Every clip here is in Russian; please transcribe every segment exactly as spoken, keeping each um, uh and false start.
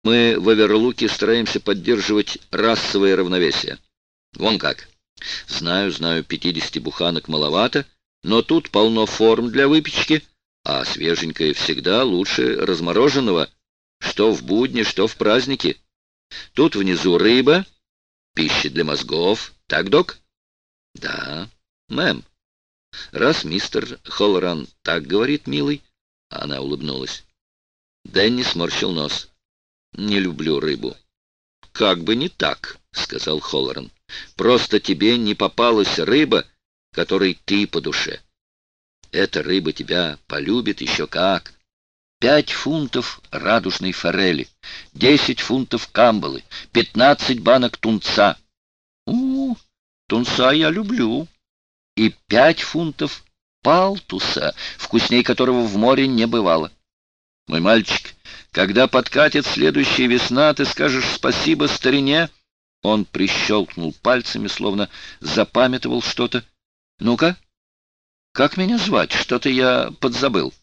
Мы в Оверлуке стараемся поддерживать расовое равновесие. Вон как. Знаю, знаю, пятидесяти буханок маловато, но тут полно форм для выпечки, а свеженькое всегда лучше размороженного, что в будни, что в праздники. Тут внизу рыба, пища для мозгов. Так, док? Да, мэм. Раз мистер Холлоран так говорит, милый, она улыбнулась. Дэнни сморщил нос. Не люблю рыбу. Как бы не так, сказал Холлоран. Просто тебе не попалась рыба, которой ты по душе. Эта рыба тебя полюбит еще как. Пять фунтов радужной форели, десять фунтов камбалы, пятнадцать банок тунца. У, тунца я люблю. И пять фунтов палтуса, вкусней которого в море не бывало. Мой мальчик, когда подкатит следующая весна, ты скажешь спасибо старине. Он прищелкнул пальцами, словно запамятовал что-то. Ну-ка, как меня звать? Что-то я подзабыл.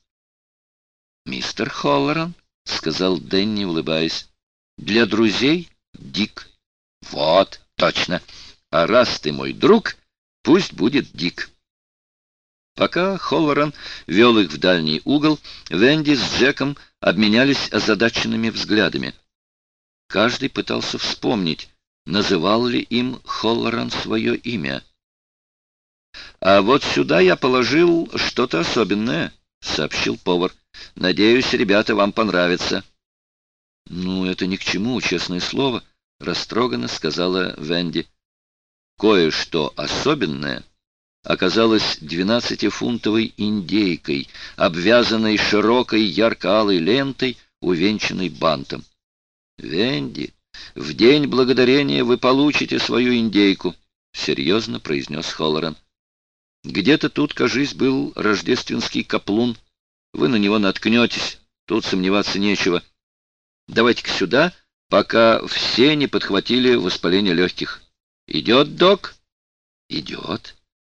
Мистер Холлоран, сказал Дэнни, улыбаясь. Для друзей Дик. Вот, точно. А раз ты мой друг, пусть будет Дик. Пока Холлоран вел их в дальний угол, Венди с Джеком обменялись озадаченными взглядами. Каждый пытался вспомнить, называл ли им Холлоран свое имя. «А вот сюда я положил что-то особенное», — сообщил повар. «Надеюсь, ребята, вам понравится». «Ну, это ни к чему, честное слово», — растроганно сказала Венди. «Кое-что особенное оказалось двенадцатифунтовой индейкой, обвязанной широкой ярко-алой лентой, увенчанной бантом. «Венди, в день благодарения вы получите свою индейку», — серьезно произнес Холлоран. «Где-то тут, кажись, был рождественский каплун. Вы на него наткнетесь, тут сомневаться нечего. Давайте-ка сюда, пока все не подхватили воспаление легких. Идет, док?» «Идет».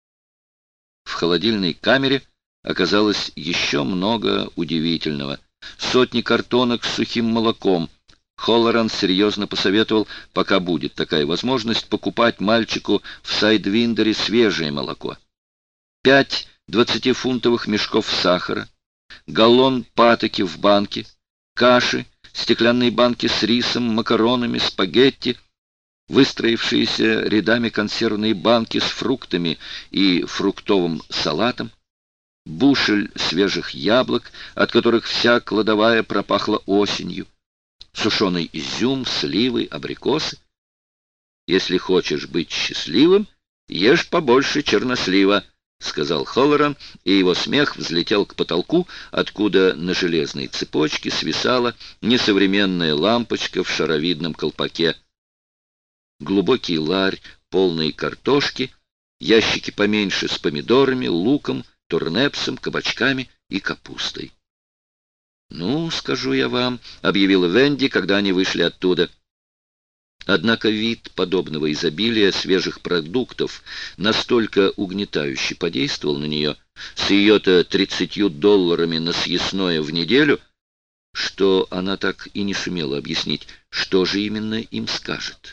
В холодильной камере оказалось еще много удивительного. Сотни картонок с сухим молоком. Холлоран серьезно посоветовал, пока будет такая возможность, покупать мальчику в Сайдвиндере свежее молоко. Пять двадцатифунтовых мешков сахара, галлон патоки в банке, каши, стеклянные банки с рисом, макаронами, спагетти, выстроившиеся рядами консервные банки с фруктами и фруктовым салатом, бушель свежих яблок, от которых вся кладовая пропахла осенью, сушеный изюм, сливы, абрикосы. «Если хочешь быть счастливым, ешь побольше чернослива», — сказал Холлоран, и его смех взлетел к потолку, откуда на железной цепочке свисала несовременная лампочка в шаровидном колпаке. Глубокий ларь, полный картошки, ящики поменьше с помидорами, луком, турнепсом, кабачками и капустой. «Ну, скажу я вам», — объявила Венди, когда они вышли оттуда. Однако вид подобного изобилия свежих продуктов настолько угнетающе подействовал на нее, с ее-то тридцатью долларами на съестное в неделю, что она так и не сумела объяснить, что же именно им скажет.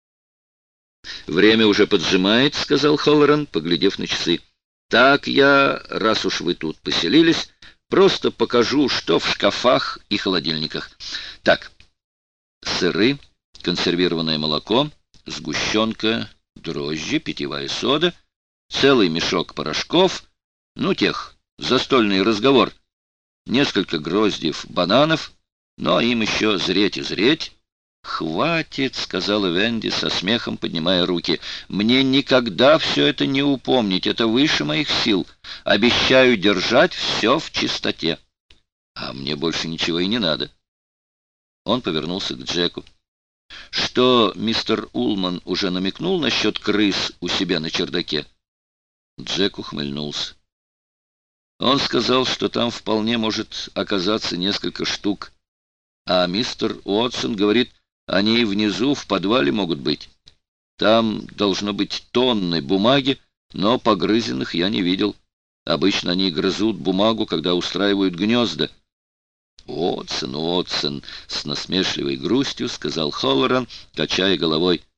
«Время уже поджимает», — сказал Холлоран, поглядев на часы. «Так я, раз уж вы тут поселились, просто покажу, что в шкафах и холодильниках. Так, сыры, консервированное молоко, сгущенка, дрожжи, питьевая сода, целый мешок порошков, ну, тех, застольный разговор, несколько гроздьев бананов, но им еще зреть и зреть». «Хватит», — сказала Венди со смехом, поднимая руки. «Мне никогда все это не упомнить, это выше моих сил. Обещаю держать все в чистоте». «А мне больше ничего и не надо». Он повернулся к Джеку. «Что, мистер Улман уже намекнул насчет крыс у себя на чердаке?» Джек ухмыльнулся. «Он сказал, что там вполне может оказаться несколько штук. А мистер Уотсон говорит, они внизу в подвале могут быть. Там должно быть тонны бумаги, но погрызенных я не видел. Обычно они грызут бумагу, когда устраивают гнезда. Уотсон, Уотсон, с насмешливой грустью сказал Холлоран, качая головой.